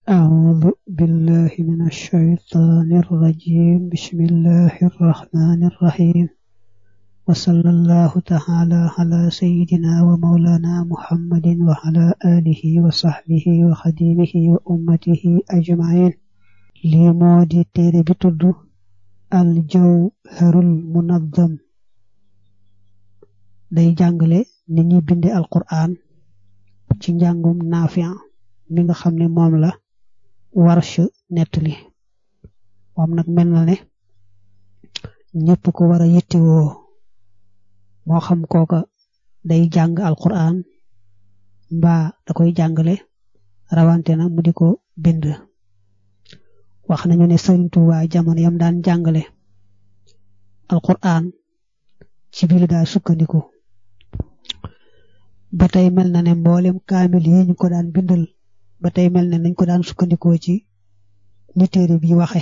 أعوذ بالله من الشيطان الرجيم بسم الله الرحمن الرحيم وصلى الله تعالى على سيدنا ومولانا محمد وعلى آله وصحبه وخديمه وأمته أجمعين لمودي تيري بتد الجوهر المنظم day jàngale ni ñi binde alquran ci njàngum Naafi' mi nga xam ne moom la Warsh nettali moom nag mel na ne ñëpp ko war a yittewoo moo xam kooka day jàng alquran mbaa da koy jàngale rawante na mu di ko bind wax nañu ne Sëriñ Tuubaa jamono yam daan jàngale alquran ci biir daa sukkandiku ba tey mel na ne mboolem kaamil yi ñu ko daan bindal ba tey mel ne nañ ko daan sukkandikoo ci ni téere bi waxe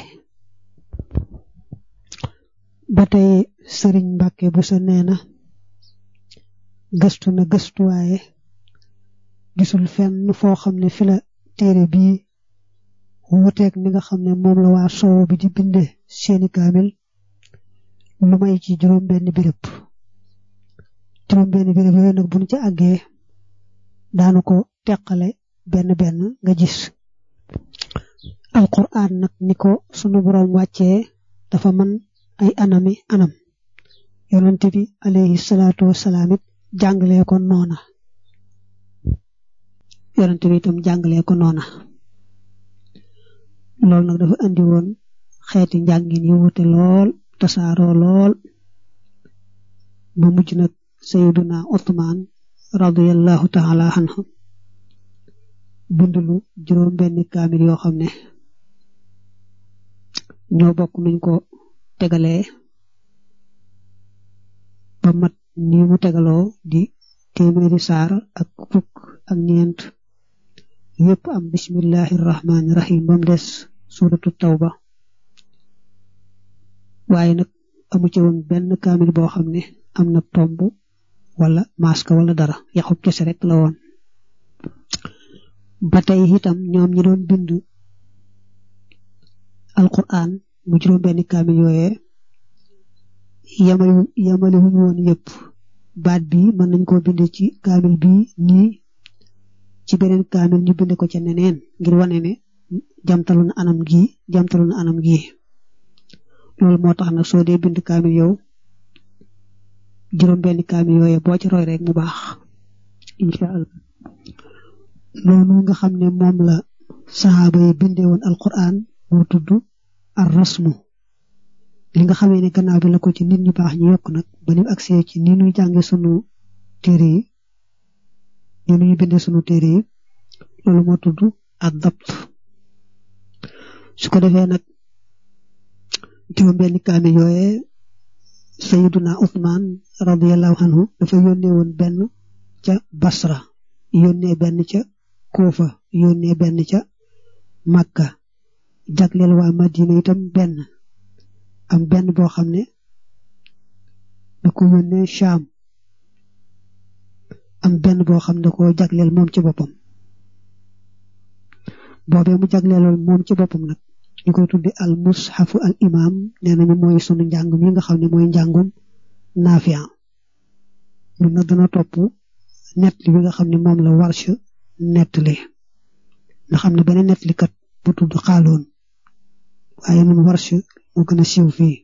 ba tey Sëriñ Mbàkke Buso nee na gëstu na gëstuwaaye gisul fenn foo xam ne fi la téere bi wuteeg ni nga xam ne moom la waa soow bi di binde seeni kaamil lu may ci juróom-benn béréb yooyu nag buñ ci àggee daanu ko teqale benn nga gis alquran nag ni ko sunu boroom wàccee dafa man ay anam yonent bi alayhi salaatu wassalaam it jàngalee ko noona yonent bi itam jàngalee ko noona loolu nag dafa andi woon xeeti njàngin yi wute lool tasaaroo lool ba mujj nag sayyiduna Uthman radiyallahu ta'ala anhu bindulu juróom-benn kaamil yoo xam ne ñoo bokk nuñ ko tegalee ba mat ni mu tegaloo di téeméeri saar ak fukk ak ñeent yépp am bismillahir rahmanir rahim bam des suratu tawba waaye nag amu ci woon benn kaamil boo xam ne am na tomb wala maska wala dara yaxub kese rek la woon ba tey itam ñoom ñi doon bind alquran mu juróom benn kaamil yooyee yamali wuñu woon yëpp baat bi mën nañ koo bind ci kaamil bi nii ci beneen kaamil ñu bind ko ca neneen ngir wane ne jamtalu na anam gi loolu moo tax nag soo dee bind kaamil yow juróom benn kaamil yooyee boo ci roy rek mu baax insha Allah noonu nga xam ne moom la saxaaba yi bindee woon alquran moo tudd ar rasmu li nga xamee ne gannaaw bi la ko ci nit ñu baax ñu yokk nag ba nim agsee ci ni ñuy jànge sunu téere yi ni ñuy bindee sunu téere yi loolu moo tudd ad dabt su ko defee nag juróom benn kaamil yooyee sayyiduna Uthman radiyallahu anhu dafa yónnee woon benn ca Basra yónnee benn ca Kufa yónnee benn ca Makka jagleel waa Madina itam benn am benn boo xam ne da ko yónnee Sham am benn boo xam ne da ko jagleel moom ci boppam boobee mu jagleeloon moom ci boppam nag ñu koy tudde al mushafu al imam nee nañu mooy sunu njàng mi nga xam ne mooy njàngum Naafi' lu na dana topp nettali bi nga xam ne moom la Warsh nettali nga xam ne beneen nettalikat bu tudd Xaaloon waaye nun Warsh moo gën a siiw fii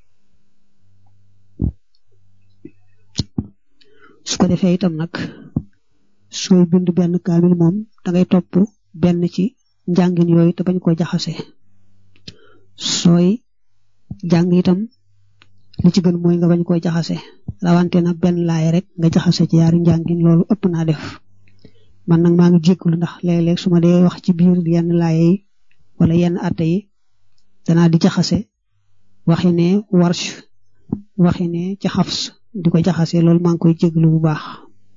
su ko defee itam nag sooy bind benn kaamil moom dangay topp benn ci njàngin yooyu te bañ ko jaxase sooy jàng itam li ci gën mooy nga bañ koo jaxase rawante na benn laay rek nga jaxase ci yaari njàngin loolu ëpp naa def man nag maa ngi jéggulu ndax léeg-léeg su ma dee wax ci biir yenn laay yi wala yenn atte yi danaa di jaxase waxi ne Warsh waxi ne ci Hafs di ko jaxase loolu maa ngi koy jégglu bu baax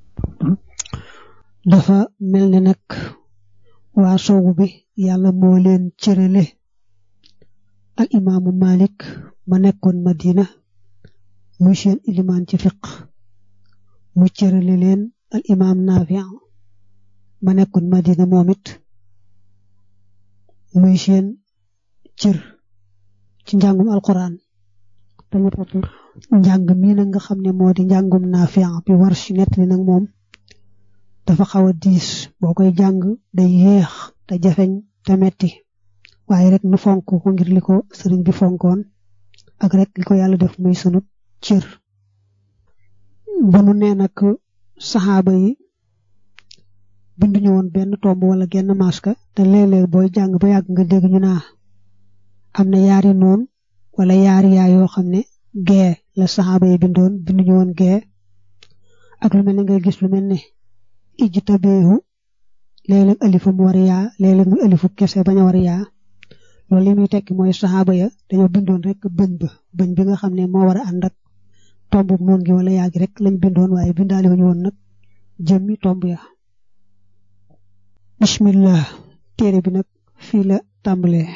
dafa mel ne nag waa soowu bi yàlla moo leen cërale al imaamu Malik ma nekkoon Madina muy seen ilimaan ci fiq mu cërale leen al imaam Naafi' ma nekkoon Madina moom it muy seen cër ci njàngum alquran tamit njàng mi nag nga xam ne moo di njàngum Naafi' bi Warsh nettali nag moom dafa xaw a diis boo koy jàng day yéex te jafeñ te metti waaye rek nu fonk ko ngir li ko sëriñ bi fonkoon ak rek li ko yàlla def muy sunu cër ba nu nee nag saxaaba yi binduñu woon benn tomb wala genn maska te léeg-léeg booy jàng ba yàgg nga dégg ñu naa am na yaari noon wala yaari yaa yoo xam ne gee la saxaaba yi bindoon binduñu woon gee ak lu mel ne ngay gis lu mel ne ijtabihu léeg-léeg alifu mu war yaa léeg-léeg muy alifu kese bañ a war yaa loolu li muy tekki mooy saxaaba ya dañoo bindoon rek bëñ bi nga xam ne moo war a ànd ak tomb noon gi wala yaa gi rek lañ bindoon waaye bindaale wuñu woon nag jëmmi tomb ya bismillah téere bi nag fii la tàmbalee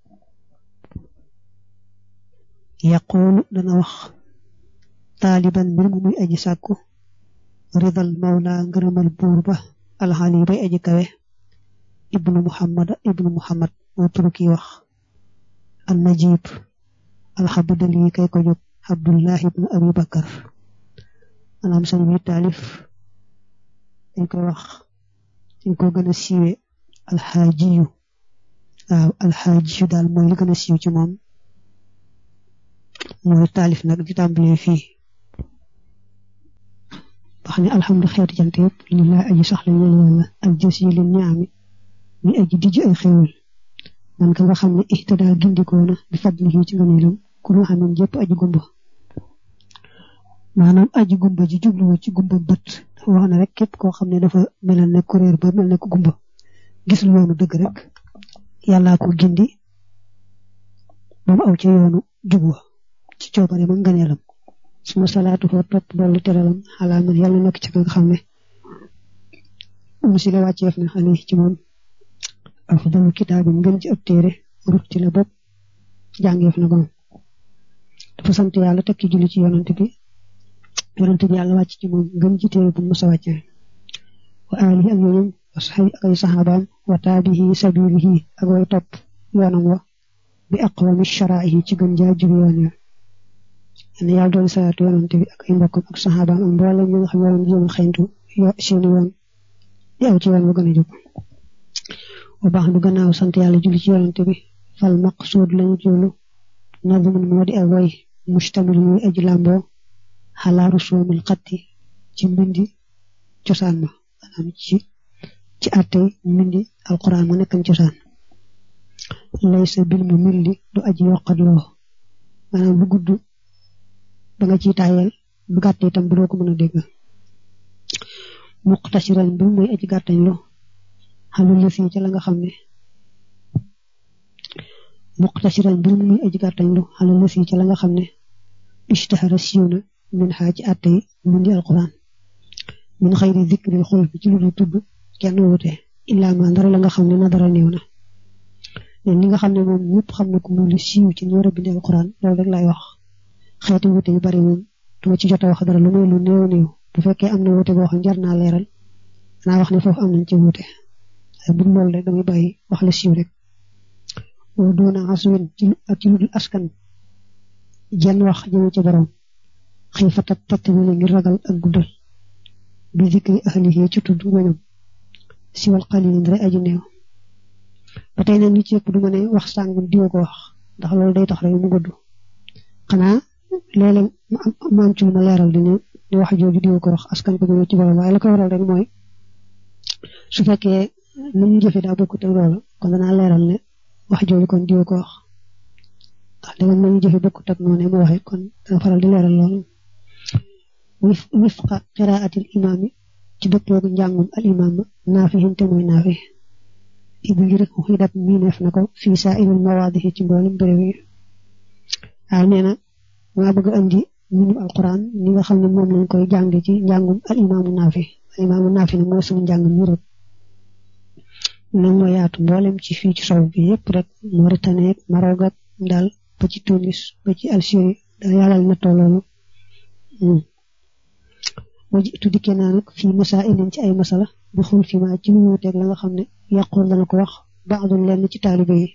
yaqulu dana wax taaliban mbir mu muy aji sàkku ridal mawla ngërëmal buur ba alxali bay aji kawe ibnu muhammad moo turu kii wax an najib alxabdali kay ko jóg abdullah ibnu abi bakar maanaam sañ bi taalif dañ koy wax dañ ko gën a siiwe alxaajiyu waaw alxaajiyu daal mooy li gën a siiw ci moom mooy taalif nag di tàmbalee fii wax ne alhamdu xeetu jant yëpp lillahi aji saxla ñeel yàlla ak jës yi leen ñaami mi aji dijj ay xéewal man ka nga xam ne ihtadaa gindikoona bi fadlihi ci ngëneelam ku lu xam ne jëpp aji gumba maanaam aji gumba ji jubluwu ci gumba bët dafa wax ne rek képp koo xam ne dafa melal ne kuréer ba mel ne ko gumba gis lu yoonu dëgg rek yàllaa ko gindi ba mu aw ci yoonu jubwa ci coobare ma ngëneelam suma salaatu foo topp dolli teralam xalaa man yàlla nekk ci nga xam ne musi la wàcceef na xale ci moom afdalu kitaabin ngën ci ab téere rut ci la bopp jàngeef na ko dafa sant yàlla tekki julli ci yonante bi yàlla wàcc ci moom ngën ci téere bu musa wàcce wa alihi ak ñoom wa saxbi ak ay saxaabaam wa taabihi sabilihi ak way topp yoonam wa bi aqwami sharaihi ci gën jaa jub yoon ya ne yàlla doon salaatu yonante bi ak ay mbokkam ak saxaabaam ak mboolem ñi nga xam ne jéem a xeyntu seeni yoon di aw ci yoon wa gën a jub wa baax du gannaaw sant yàlla julli ci yonante bi fal maqsuud lañu jublu nadmun moo di ak way mustamil muy aji làmboo xalaa rusumil xatti ci mbindi cosaan ma maanaam ci àttey mbindi alquran ma nekkan cosaan laysa bil mu milli du aji yokkat loo maanaam bu gudd ba nga ciy taayal bu gàtt itam bu doo ko mën a dégg muqtasiran bi mooy aji gàttañ lu xalul la fii ca la nga xam ne muqtasiran bi muy aji gàttañ lu xalul la fii ca la nga xam ne ishtahara siiw na min xaa ci àtte yi mbindi alquran min xayri dikril xul bi ci lu dul tudd kenn wute illaa ma dara la nga xam ne na dara néew na leen li nga xam ne moom ñëpp xam na ko mu lu siiw ci ñu war a bindi alquran loolu rek laay wax xeeti wute yu bari moom duma ci jot a wax dara lu muy lu néew néew bu fekkee am na wute boo xam jar naa leeral danaa wax ne foofu am nañ ci wute waaye bu loolu rek damay bàyyi wax la siiw rek woo doona aswin ak ci lu dul askan jenn wax jëme ci borom xëy fa tat bi ngir ragal ak guddal bi zikri ahlihi ci tudd ñoñam siwal qalilin rek aji néew ba tey nag li ci ëpp du ma ne wax sàngam diwa ko wax ndax loolu day tax rek mu gudd xanaa léeg-léeg mu am ci lu ma leeral di wax jooju diwa ko wax askan ko jëme ci borom waaye la ko waral rek mooy su fekkee ni ñu jëfe daa bokkut ak loolu kon danaa leeral ne wax jooju kon diwa ko wax ndax dama nañu jëfe bokkut ak noonu mu waxee kon dana faral di leeral loolu wifqa qiraatil imaami ci dëppoogu njàngum al imaam naafi te mooy naafi ibi ngir xidat miineef na ko fii saa'iril mawaadihi ci mboolem béréb yi waaw nee na maa bëgg andi mbindum alquran ni nga xam ne moom lañ koy jàng ci njàngum al imaamu naafi nag mooy suñu njàng mi rek nag moo yaatu mboolem ci fii ci sow bi yëpp rek Mauritanie ak Maroc ak daal ba ci Tunis ba ci Algérie daal yàllal na tolloonu waji tuddi kenaa nag fii masaa'ilin ci ay masala bi xul fi ma ci lu wuuteeg la nga xam ne yàqul dana ko wax ba'dun leen ci taalibe yi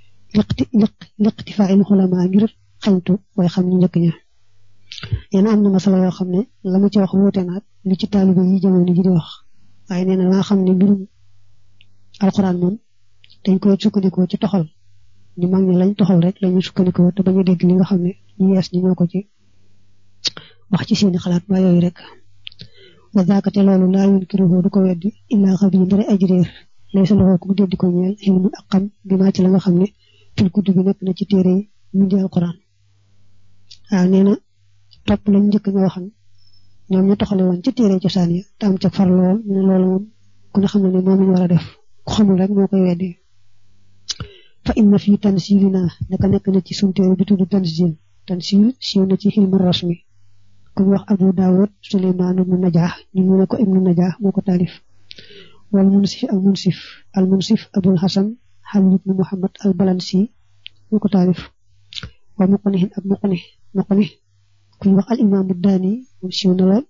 liqtifa'il ulama ngir xañtu way xam ñu njëkk ña yéen am na masala yoo xam ne la mu ci wax wuute naag li ci taalibe yi jamono ji di wax waaye nee na nga xam ne mbirum alxuraan moom dañ koy sukkandikoo ci toxal ñu mag ñi lañ toxal rek lañu sukkandikoo te bañu dégg li nga xam ne ñu yees ñi ñoo ko ci wax ci seeni xalaat ba yooyu rek wa zaakate loolu laa yunkiruhu du ko weddi illaa xabi ndare aji réer lay sa loxoo ko mu déddi ko ñeel xilmu ak xam bi maa ci la nga xam ne fil kutu bi nekk na ci téere yi mu di alxuraan waaw nee na topp lañ njëkk ñoo xam ñoom ñu toxale woon ci téere cosaan ya te am ca farlu woon ne loolu moom ku ne xam ne moom lañu war a def ku xamul rek moo koy weddi fa inna fii tansilina naka nekk na ci sunu téere bi tudd tansil siiw na ci xilmu rasmi ku wax Abu Dawud Suleymaan ibnu Najaax ñu ne ko ibnu Najaax moo ko taalif wal al munsif Abul Hasan Xalil ibnu Muhammad al Balansi moo ko taalif wa muqnihin ak muqni ku wax al imaamu Daani moom siiw na lool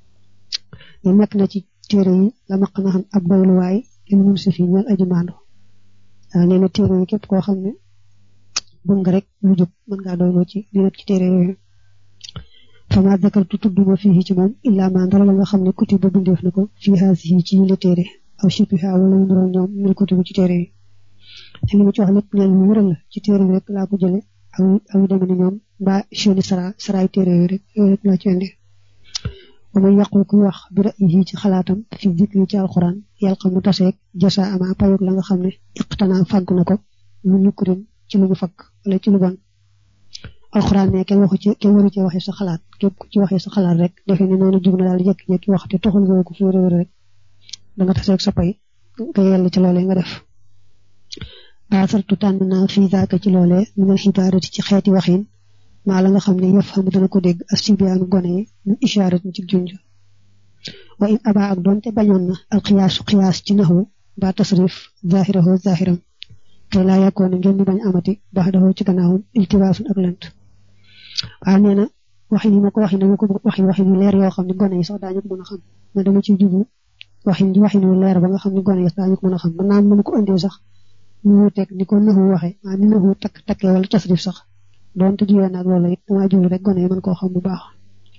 ñu nekk na ci téere yi la maq na xam ab doyluwaay lil munsif yi ñeel aji maandu waaw nee na téere yi képp koo xam ne bëgg nga rek lu jub mën ngaa doyloo ci li nekk ci téere yooyu fama zakartu tudduma fii ci moom illaa ma ndara la nga xam ne kutub ba bindeef na ko fii haasihi ci yile téere aw shibiha wala yu ndoral ñoom mil kutub ci téere yi te li ma ci wax lépp neen lu wëral la ci téere yi rek laa ko jële aw yu demee ne ñoom mbaa seeni saraay téere yooyu rek laa ci indi wa man yàqul kuy wax bi ra'yihi ci xalaatam fi zikri ci alxuraan yàlla xam mu taseeg jasa ama payog la nga xam ne iqtanaa fàgg na ko lu ñukkurin ci lu ñu fakk wala ci lu bon alxuraan ne kenn waru ci waxee sa xalaat képp ku ci waxee sa xalaat rek defe ne noonu jug na daal jékki-jékki wax te toxul nga ko fi wér rek da nga taseeg sa pay nga yell ci loolee nga def baasartu tànn naa fii zaaka ci loolee minal xibaarati ci xeeti waxin maa la nga xam ne yëf xam dana ko dégg asibiyaanu gone yi ñu ishaarat ci junj wa in aba ak doonte bañoon na alxiyaasu xiyaas ci naxu ba tasrif zahirahu zahiram kay laa yàkkoon ngeen ñu bañ amati baax dafa ci gannaawam iltibaasun ak lënt waaw nee na waxin yi ma ko waxin dama ko waxin yu leer yoo xam ne gone yi sax daañu ko mën a xam ma dama ciy jublu waxin yu leer ba nga xam ne gone yi sax daañu ko mën a xam man naa mën ko indee sax ñu wuteeg ni ko naxu waxe ni naxu takkee wala tasrif sax doonte jiyee naag loolu it damaa jublu rek gone yi mën koo xam bu baax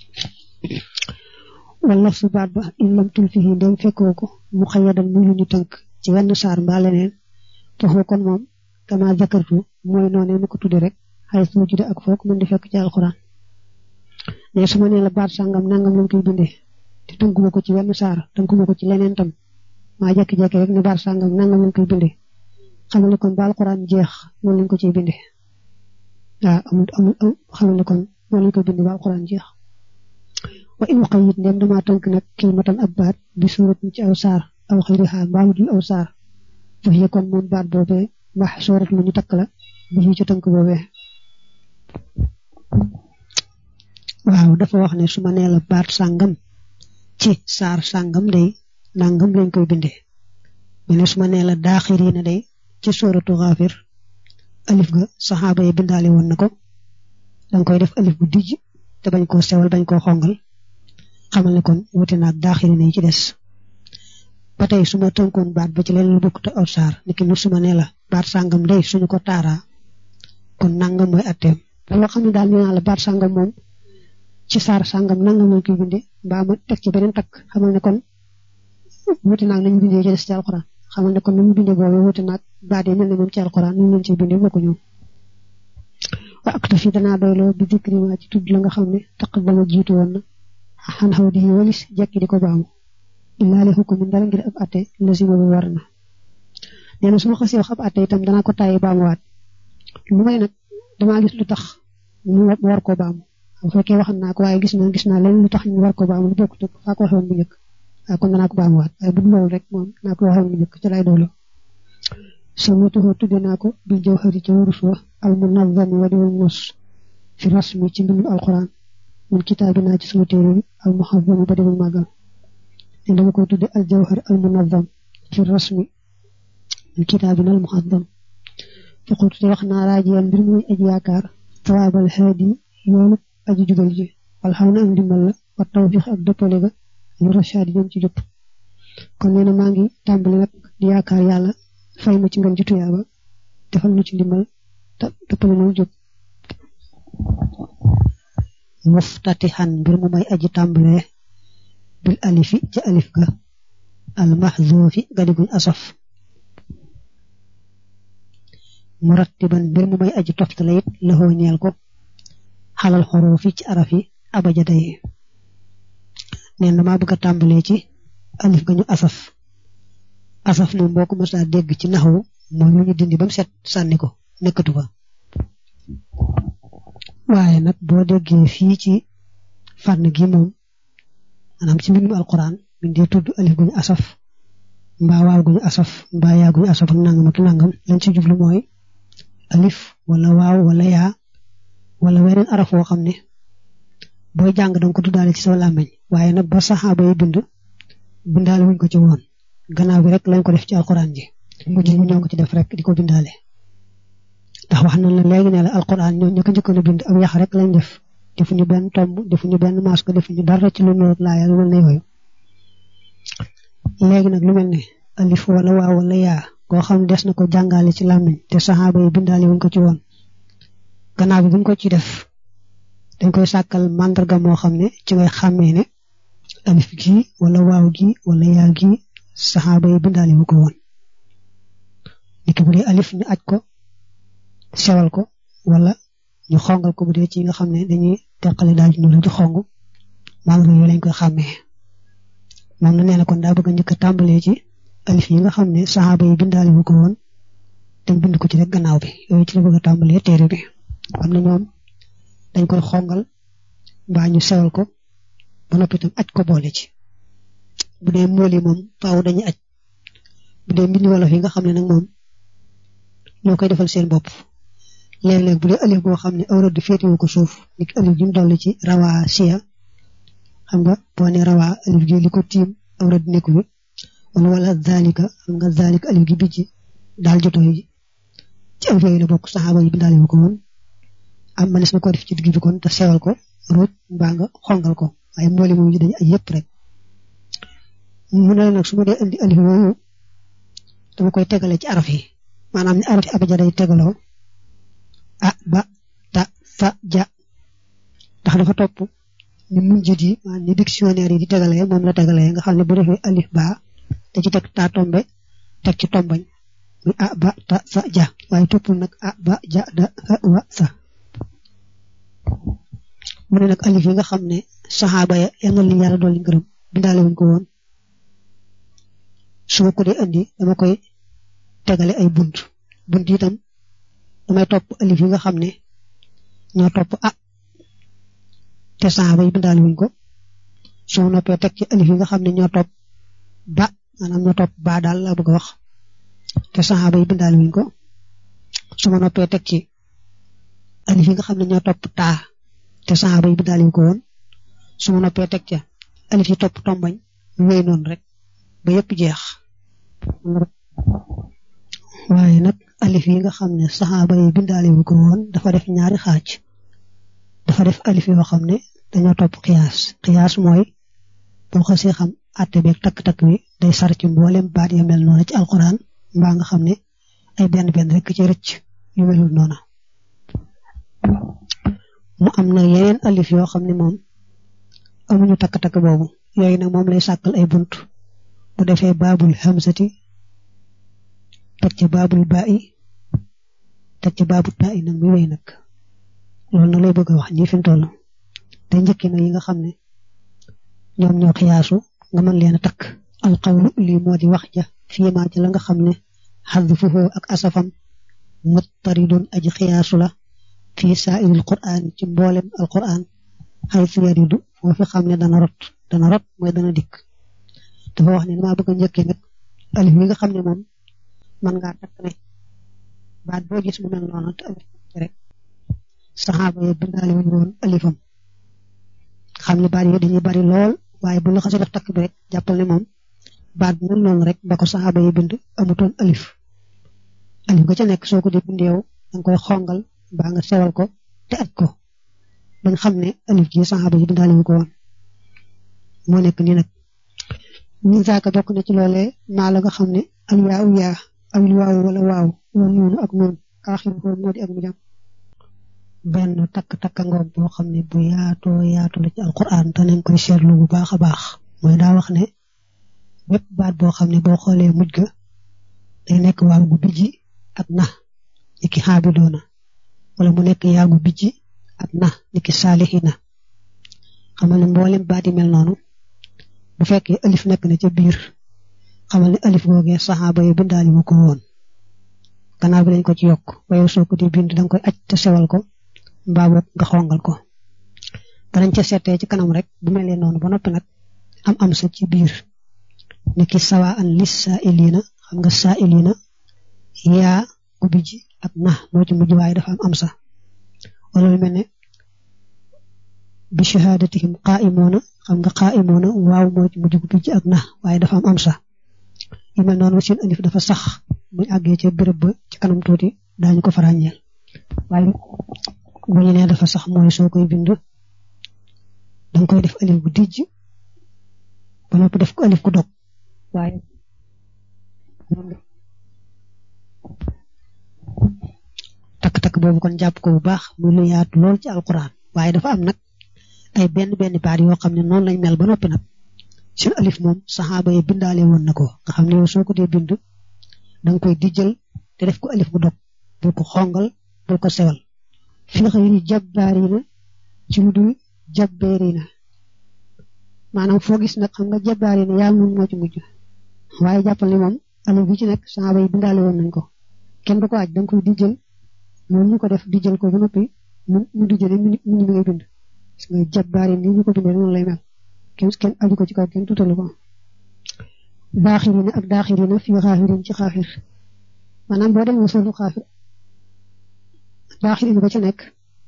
wala su baat ba in lam tul fii ndem fekkoo ko mu xayadan muy lu ñu tënk ci wenn saar mbaa leneen taxoo kon moom kama zakartu mooy noonee ma ko tudde rek xay soo jude ak foog mën di fekk ci alxuraan mais su ma nee la baat sàngam nangam lañ koy bindee te tënkuma ko ci wenn saar tënkuma ko ci leneen tam maa jekki-jekki rek ne baat sàngam nangam lañ koy bindee xamal ne kon ba alxuraan jeex noonu lañ ko ciy bindee waaw amul xamal ne kon noonu lañ koy bindee ba alxuraan jeex wa in muqayyid ndem dama tënk nag kilmatan ab baat bi suurat ci aw saar aw xëyrihaa mbaa mu dul aw saar foofu kon moom baat boobee wax suurat lu ñu takk la bi ci tënk boobee waaw dafa wax ne su ma nee la baat sàngam ci saar sàngam day nangam lañ koy bindee mu ne su ma nee la daaxiriina day ci suuratu Gaafir alif ga saxaaba yi bindaale woon na ko danga koy def alif bu dijj te bañ koo sewal bañ koo xongal xamal ne kon wuute naag daaxiriina yi ci des ba tey su ma tënkoon baat ba ci leen lu bokk te aw saar niki nu su ma nee la baat sàngam day suñu ko taaraa kon nangam mooy atteem loo xam ne daal ñu naa la baat sàngam moom ci saar sàngam nangam lañ koy bindee mbaa ma teg ci beneen takk xamal ne kon wuute naag nañu bindee ci des ci alxuraan xamal ne kon nañu bindee boobu wuute naag baat yi mel ne moom ci alxuraan ñu leen ciy bindee bokku ñu wa ak tafi danaa doyloo bi dikri ma ci tudd la nga xam ne taqaddama jiitu woon na xan xaw di walis jekki di ko baamu illaa li xukumin dara ngir ab atte lazima bi war na nee na su ma xasee wax ab atte itam danaa ko tàyyi baamuwaat lu may nag damaa gis lu tax ñu war koo baamu bu fekkee waxan naa ko waaye gis naa leen lu tax ñu war koo baamu lu bokk te faa ko waxoon bu njëkk waaye kon danaa ko baamuwaat waaye bu loolu rek moom naa ko waxoon bu njëkk ci lay doolu samatuhoo tudde naa ko bil jawhari ca wurus wa al munazzami wa diwul nos fi rasmi ci mbindum alquran min kitaabi naa ci sama téere bi al muhazzami ba diwul màggal ne dama koy tudde al jawhar al munazzam fi rasmi min kitaabina al muhazzam fi xultu te wax naa raajiyan mbir muy aji yaakaar tawaabal haadi yoonu aji jubal ji wal xaw na am ndimbal la wa tawfiq ak dëppale ga yu rashaad jëm ci jub kon nee na maa ngi tàmbali nag di yaakaar yàlla fay ma ci ngeen ji tuyaaba defal ma ci ndimbal dëppale ma jóg muftatihan mbir mu may aji tàmbalee bil alifi ca alif ga al mahzufi ga diguñ asaf murattiban mbir mu may aji toftale it laxoo ñeel ko xalal xurufi ci araf yi abajada yi neen dama bëgg a tàmbalee ci alif ga ñu asaf moom boo ko mësaa dégg ci naxwu mooy lu ñu dindi ba mu set sànni ko nekkatu fa waaye nag boo déggee fii ci fànn gi moom maanaam ci mbindum alquran bindee tudd alif gu ñu asaf mbaa waaw gu ñu asaf mbaa yaa gu ñu asaf ak nangam ak nangam lañ ci jublu mooy alif wala waaw wala yaa wala weneen araf woo xam ne booy jàng danga ko tuddaale ci sa làmmiñ waaye nag ba saxaaba yi bindaale wuñ ko ci woon gannaaw bi rek lañ ko def ci alquran ji mu ci ñoo ko ci def rek di ko bindaale ndax wax nañ la léegi ne la alquran ñoo ñu ko njëkkoon a bind ak yax rek lañ def defuñu benn tomb defuñu benn masque defuñu dara ci lu noor laaya lu mel ne yooyu léegi nag lu mel ne alif wala waaw wala yaa koo xam des na ko jàngale ci làmmiñ te saxaaba yi bindaale wuñ ko ci woon gannaaw bi buñ ko ci def dañ koy sàkkal màndarga moo xam ne ci ngay xàmmee ne alif gi wala waaw gi wala yaa gi saxaaba yi bindaale wu ko woon niki bu dee alif ñu aj ko sewal ko wala ñu xongal ko bu dee ci nga xam ne dañuy teqale daal di ñu di xong màndarga yooyu lañ koy xàmmee moom la nee na kon daa bëgg a njëkk a tàmbalee ci alif yi nga xam ne saxaaba yi bindaale wu ko woon te bind ko ci rek gannaaw bi yooyu ci la bëgg a tàmbalee téere bi am na ñoom dañ koy xongal mbaa ñu sewal ko ba noppi itam aj ko boole ci bu dee mool yi moom faaw dañuy aj bu dee mbindi wolof yi nga xam ne nag moom ñoo koy defal seen bopp léeg-léeg bu dee alif boo xam ne awra di féetewu ko suuf niki alif gi mu dolli ci rawaa siya xam nga boo ne rawaa alif gi li ko tiim awra di nekku bi wala zalika xam nga zalika alif gi bijji daal jotoo yi ci alif yooyu la bokk saxaaba yi bindaale wu ko woon am manes na ko def ci digg bi kon te sewal ko ruuj mbaa nga xongal ko waaye mboole moom yi dañu ay yëpp rek mu ne nag su ma dee indi alif yooyu dama koy tegale ci araf yi maanaam ni araf yi abajada yi tegaloo a ba ta sa ja ndax dafa topp ni munjit yi maanaam ni dictionnaire yi di tegalee moom la tegalee nga xam ne bu defee alif ba da ci teg taa tombe teg ci tombañ muy a ba ta sa ja waaye toppul nag a ba ja da ha wa sa mu ne nag alif yi nga xam ne saxaaba ya yàlla li yàlla dolli ngërëm bindaale wuñ ko woon su ma ko dee andi dama koy tegale ay bunt itam damay topp alif yi nga xam ne ñoo topp a te saxaaba yi bindaale wuñ ko su ma noppee teg ci alif yi nga xam ne ñoo topp ba maanaam ñoo topp ba daal laa bëgg a wax te saxaaba yi bindaale wuñ ko su ma noppee teg ci alif yi nga xam ne ñoo topp taa te saxaaba yi bindaale wuñ ko woon su ma noppee teg ca alif yi topp tombañ wéy noonu rek ba yëpp jeex waaye nag alif yi nga xam ne saxaaba yi bindaale wuñ ko woon dafa def ñaari xaaj dafa def alif yoo xam ne dañoo topp xiyaas mooy boo xasee xam àtte beeg takk-takk wi day sar ci mboolem baat ya mel noonu ci alquran mbaa nga xam ne ay benn rek ci rëcc yu melul noona mu am na yeneen alif yoo xam ne moom amuñu takk-takk boobu yooyu nag moom lay sàkkal ay bunt bu defee baabul hamzati teg ca baabul baa'i teg ca baabul taa'i nag muy wéy nag loolu na lay bëgg a wax nii fi mu toll te njëkki na yi nga xam ne ñoom ñoo xiyaasu nga mën leen a takk alqawlu lii moo di wax ja fii maa ci la nga xam ne xadfuhu ak asafam muttaridun aji xiyaasu la fii saa'iril qur'aan ci mboolem alqur'aan xaytu yaridu foofu xam ne dana rot mooy dana dikk dafa wax ne damaa bëgg a njëkkee nag alif yi nga xam ne moom mën ngaa takk ne baat boo gis mu mel noonu te alif rek saxaaba yi bindaale wuñu woon alifam xam ne baat yi dañuy bari lool waaye bu la xasee def takk bi rek jàppal ne moom baat bi mel noonu rek ba ko saxaaba yi bind amutoon alif ga ca nekk soo ko di bind yow danga koy xongal mbaa nga sewal ko te aj ko bañ xam ne alif gi saxaaba yi bindaale wu ko woon moo nekk nii nag min saaka bokk na ci loolee maa la nga xam ne al yaa awil waaw wala waaw wala noonu ak noonu aaxir ko moo di ak mu jam benn takk ngoom boo xam ne bu yaatu la ci alquran te nañ koy seetlu bu baax a baax mooy daa wax ne bépp baat boo xam ne boo xoolee mujj ga day nekk waaw gu bijji ak na niki xaabidoona wala mu nekk yaa gu bijji ak na niki saalihina xamal ne mboolem baat yi mel noonu bu fekkee alif nekk na ca biir xamal ne alif googee saxaaba yi bindaali wu ko woon gannaaw bi dañ ko ci yokk waaye soo ko di bind danga koy aj te sewal ko mbaa boog nga xongal ko danañ ca seetee ci kanam rek bu melee noonu ba noppi nag am sa ci biir niki sawa an lis saa'ilina xam nga saa'ilina yaa ubbi ji ak na moo ci mujj waaye dafa am sa wala lu mel ne bi shahadatihim qaa'imoona xam nga qaa'imoona waaw moo ci mujj ubbi ji ak na waaye dafa am sa yu mel noonu seen alif dafa sax buñ àggee ca béréb ba ci kanam tuuti daañu ko farañeel waaye bu ñu nee dafa sax mooy soo koy bind danga koy def alif bu dijj ba noppi def ko alif ku dog waaye takk boobu kon jàpp ko bu baax muy lu yaatu lool ci alquran waaye dafa am nag ay benn baat yoo xam ne noonu lañ mel ba noppi nag seen alif moom saxaaba yi bindaale woon na ko nga xam ne yow soo ko dee bind danga koy dijjal te def ko alif bu dog bul ko xongal bul ko sewal fi nga xam ne jabbaarina ci lu dul jabbeerina maanaam foo gis nag xam nga jabbaarina yaa moom moo ci mujj waaye jàppal ne moom alif bi ci nekk saxaaba yi bindaale woon nañ ko kenn du ko aj danga koy dijjal noonu ñu ko def dijjal ko ba noppi mu dijjale mu ñu ngay bind parce que jabbaarin ni ñu ko bindee noonu lay mel kenn aju ko ci kaw kenn tutalu ko baaxirina ak daaxirina fi xaafirin ci xaafir maanaam boo demee solu xaafir daaxirina ba ca nekk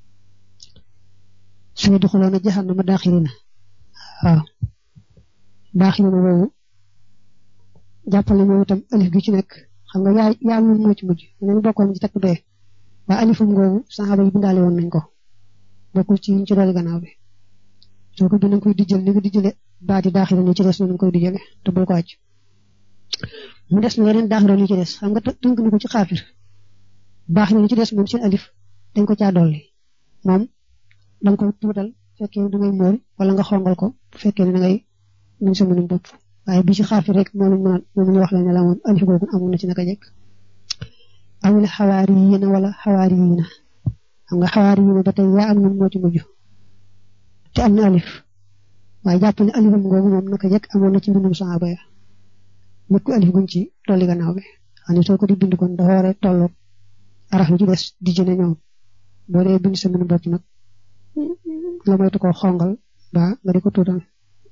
suy duxaloon a jahannama daaxirina waaw daaxirina boobu jàppale moom itam alif gi ci nekk xam nga yaa moom moo ci mujj ñu bokkoon ci takk bee waaye alifum googu saxaaba yi bindaale woon nañ ko bokkul ci ci doole gannaaw bi soo ko bind koy dijjal ni nga dijjale baati daaxira ni ci des noonu koy dijjale te bul ko wàcc mu des na yeneen daaxira ni ci des xam nga tënk na ko ci xaafir daaxira ni ci des moom seen alif dañ ko caa dolli moom danga koy tuutal fekkee da ngay móol wala nga xongal ko bu fekkee ne da ngay muñ sa mënum bopp waaye bi ci xaafir rek moom ñu wax la ne la moom alif googu amoon na ci naka jekk awul xawaariyiina wala xawaariyiina xam nga xawaariyiina ba tey yaa am moom moo ci mujj te am na alif waaye jàpp ne alifam googu moom naka jekk amoon na ci mbindum saxaaba ya nekk alif guñ ci tolli gannaaw bi xam ne soo ko di bind kon dafa war a tolloog araf yi ci des di jëne ñoom boo dee bind sa mbind bopp nag la moytu ko xongal ba nga di ko tuutal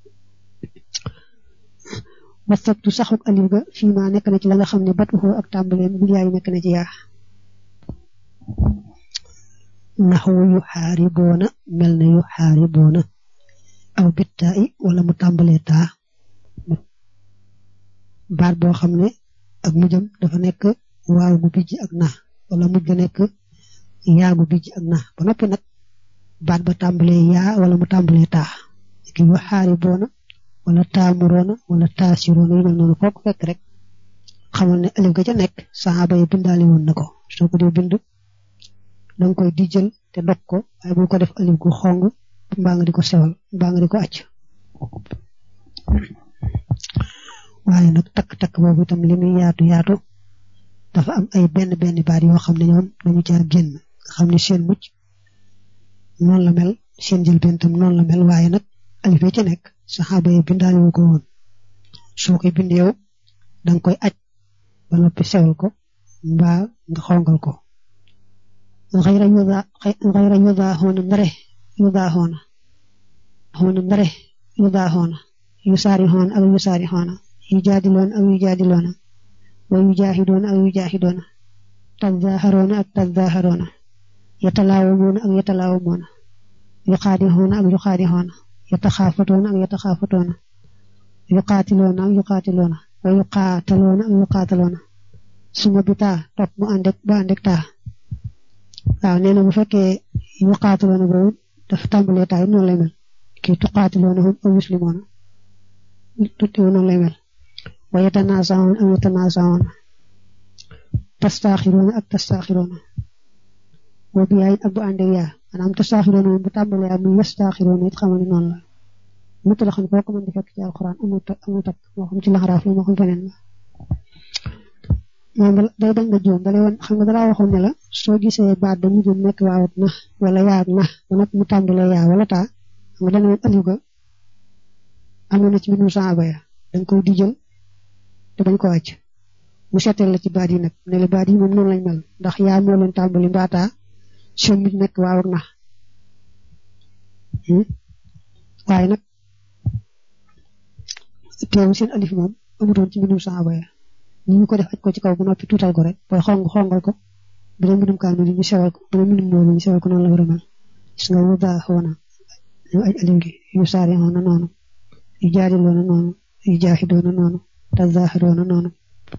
wasabtu saxuk alif ga fii ma nekk na ci la nga xam ne batuxoo ak tàmbaleem bi yaay nekk na ci yaa naxwu yu xaariboona mel na yu xaariboona aw bittaa i wala mu tàmbalee taa baat boo xam ne ak mujjam dafa nekk waaw gu bijj ak na wala mujj ga nekk yaa gu bijj ak na ba noppi nag baat ba tàmbalee yaa wala mu tàmbalee taa ki yu xaariboona wala taamuroona wala taasiroona yu mel noonu foo ko fekk rek xamal ne alif ga ca nekk saxaaba yi bindaale woon na ko soo ko dee bind danga koy dijjal te dog ko waaye bul ko def alif gu xong mbaa nga di ko sewal mbaa nga di ko acc waaye nag takk boobu itam li muy yaatu dafa am ay benn baat yoo xam ne ñoom dañu caa génn nga xam ne seen mucc noonu la mel seen jëlbeen tam noonu la mel waaye nag alif ca nekk saxaaba yi bindaale wu ko woon soo koy bind yow danga koy aj ba noppi sewal ko mbaa nga xongal ko xayra yudaa xoona ndare yu saari xoona ak yu saari xoona yu jaadiloona ak yu jaadiloona wa yu jaahidoona ak yu jaahidoona tazaaharoona ak tazaaharoona yatalaawamoona ak yatalaawamoona yu xaadixoona ak yu xaadixoona yataxaafatoona ak yataxaafatoona yuqaatiloona ak yuqaatiloona wa yuqaataloona ak yuqaataloona suma bi taa topp mu àndek taa waaw nee na bu fekkee yuqaatiloona boobu dafa tàmbalee taa noonu lay mel kii tuqaatiloona hum aw yuslimoona tuuti noonu lay mel wa yatanaasawoona ak yatanaasawoona tastaxiruna ak tastaxiruna wa bi ay ak bu ande ya manam tastaxiruna bu tambale am yastaxiruna it xamani non la mutu la xam ko ko mën di fekk ci alquran amu tak mo xam ci laxaraaf mo xam fenen la mom day bañ nga joom dalé won xam nga dara waxon ne la so gisee baat dañu jëm nek waawut na wala yaag na nak mu tambale ya wala ta xam nga dañu aliou ga amuna ci binu saaba ya dañ koy dijël te dañ ko wacc mu sétel la ci baat yi nak ne la baat yi mom non lañ mel ndax ya mo leen tambali mbata seen nit nek waawut na waye nak teewu seen alif mom amutoon ci binu saaba ya ñu ko def aj ko ci kaw bu noppi tuutal ko rek boy xongal ko bu dem binum kaanu ñu sewal ko bu dem binum mo ñu sewal ko non la wara mel gis nga wada xona ñu aj alif gi yu saari xona nonu yu jaadilona nonu yu jaahidona nonu tazahirona nonu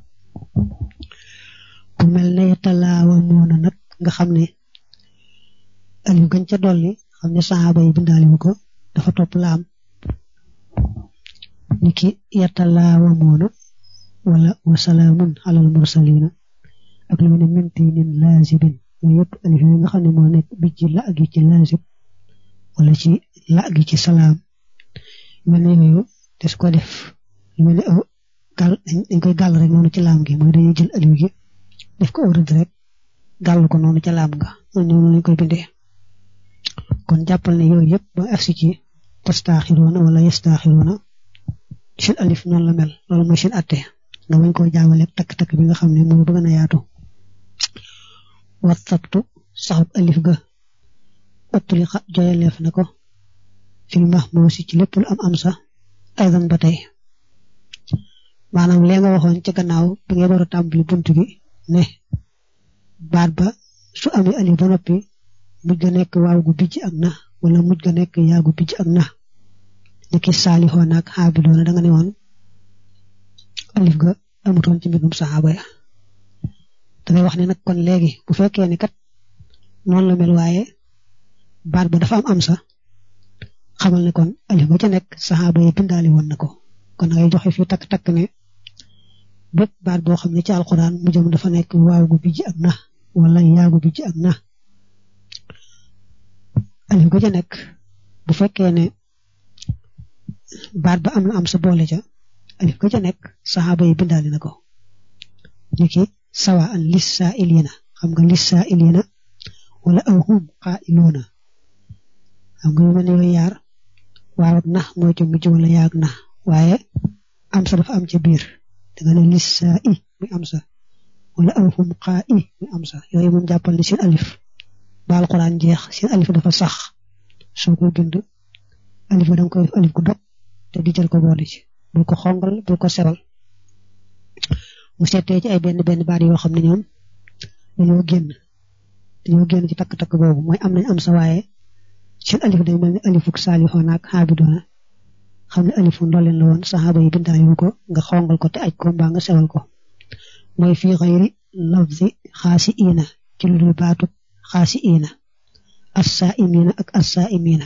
bu melne talawa mona nak nga xamne alif gën ca dolli xamne sahaba yi bindali ko dafa top laam niki yatalawa mona wala wa salamun ala al mursalin ak lu ne mintinin lazibin yépp alif yi nga xamne mo nek bi ci la ak ci lazib wala ci la ak ci salam melni ñu des ko def melni gal dañ koy gal rek nonu ci lam gi moy dañuy jël alif gi def ko urud rek gal ko nonu ci lam nga ñoo lañ koy bindé kon jappal ne yoy yépp ba afsi ci tastakhiruna wala yastakhiruna ci alif non la mel lolu moy seen atté nga bañ ko jaawale tak tak bi nga xamne mo bëgg na yaatu wasabtu sahab alif ga utliqa joyelef nako fil mahmusi ci lepp lu am sa aydan batay manam le nga waxon ci gannaaw bi ngay wara tambali buntu gi ne baat ba su amé alif ba nopi mujj ga nek waaw gu bijj ak na wala mujj ga nek yaa gu bijj ak na niki salihona ak habidona da nga ne won alif ga amuton ci mbindum sahaba ya da ngay wax ne nak kon legi bu fekkee ni kat non la mel waye baat ba dafa am sa xamal ne kon alif ba ca nek sahaba yi bindali won nako kon ngay joxe fi tak tak ne bépp baat bo xamne ci alquran mu jëm dafa nek waaw gu bijj ak na wala yaa gu bijj ak na alif ga ca nek bu fekkee ne baat ba am na am sa boole ca alif ga ca nek sahaba yi bindali nako niki sawa an lisailina xam nga lisailina wala awhum qailuna xam nga man yoy yar waaw na moy ci mujj wala yaag na waye am sa dafa am ci biir da nga ne lisai mi am sa wala awhum qai mi am sa yoy mom jappal ni seen alif ba alquran jeex seen alif dafa sax so ko bind alif da nga koy def alif gu dog te di jël ko boole ci bu ko xongal bu ko sewal mu sété ci ay benn baat yo xamni ñoom dañoo génn ci tak tak bobu moy am nañ am sa waye ci alif day melni alifuk salihona ak habidona xamni alifu ndolen la won sahaba yi bindayu ko nga xongal ko te aj ko ba nga sewal ko moy fi ghayri lafzi khasiina ci lu baatu khasiina as-sa'imina ak as-sa'imina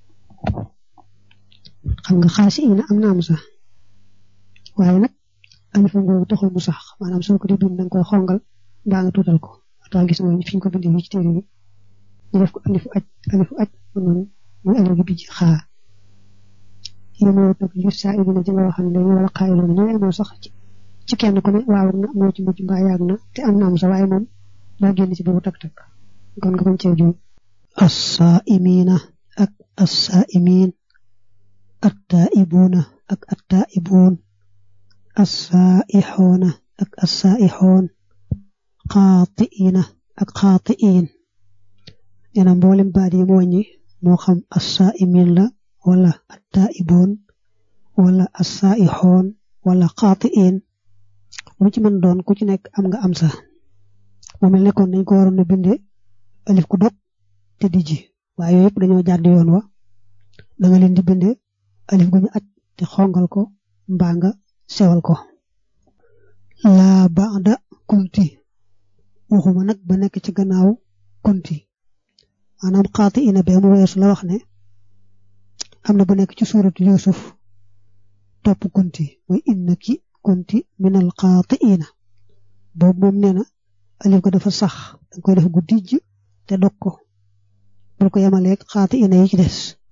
xam nga khasiina am na am sa waye nak alifu ngoo taxul mu sax manam soo ko di dund dang koy xongal ba nga tutal ko ta gis nga fiñ ko bindé ci téré bi ñu def ko alifu aj non ñu alif bi ci xa yémo tak li sa'ibina ci nga waxal dañu wala qailun ñu mo sax ci kenn ko ne waaw na mo ci mujj ba yaag na te am na am sa waye mom da genn ci bobu tak tak kon nga bañ ci ju as-sa'imina ak as-sa'imin at-ta'ibuna ak at-ta'ibun as-sa'ihuna ak as-sa'ihun qati'ina ak qati'in yana mbolim baadi mo ñi mo xam as-sa'imin la wala at-ta'ibun wala as-sa'ihun wala qati'in mu ci mën doon ku ci nekk am nga am sa mo melne kon dañ ko waroon bindé alif ku dog te diji waye yépp dañoo jaar yoon wa da nga leen di bindé alif gu ñu aj te xongal ko mbaa nga sewal ko la ba'da kunti waxuma nak ba nek ci gannaaw kunti manam qati'ina be mu wessu la wax ne amna bu nek ci suratu yusuf top kunti moy innaki kunti min al qati'ina bob mom neena alif ko dafa sax dang koy def gu dijj te dog ko bul ko yamaleeg xaati ina yi ci des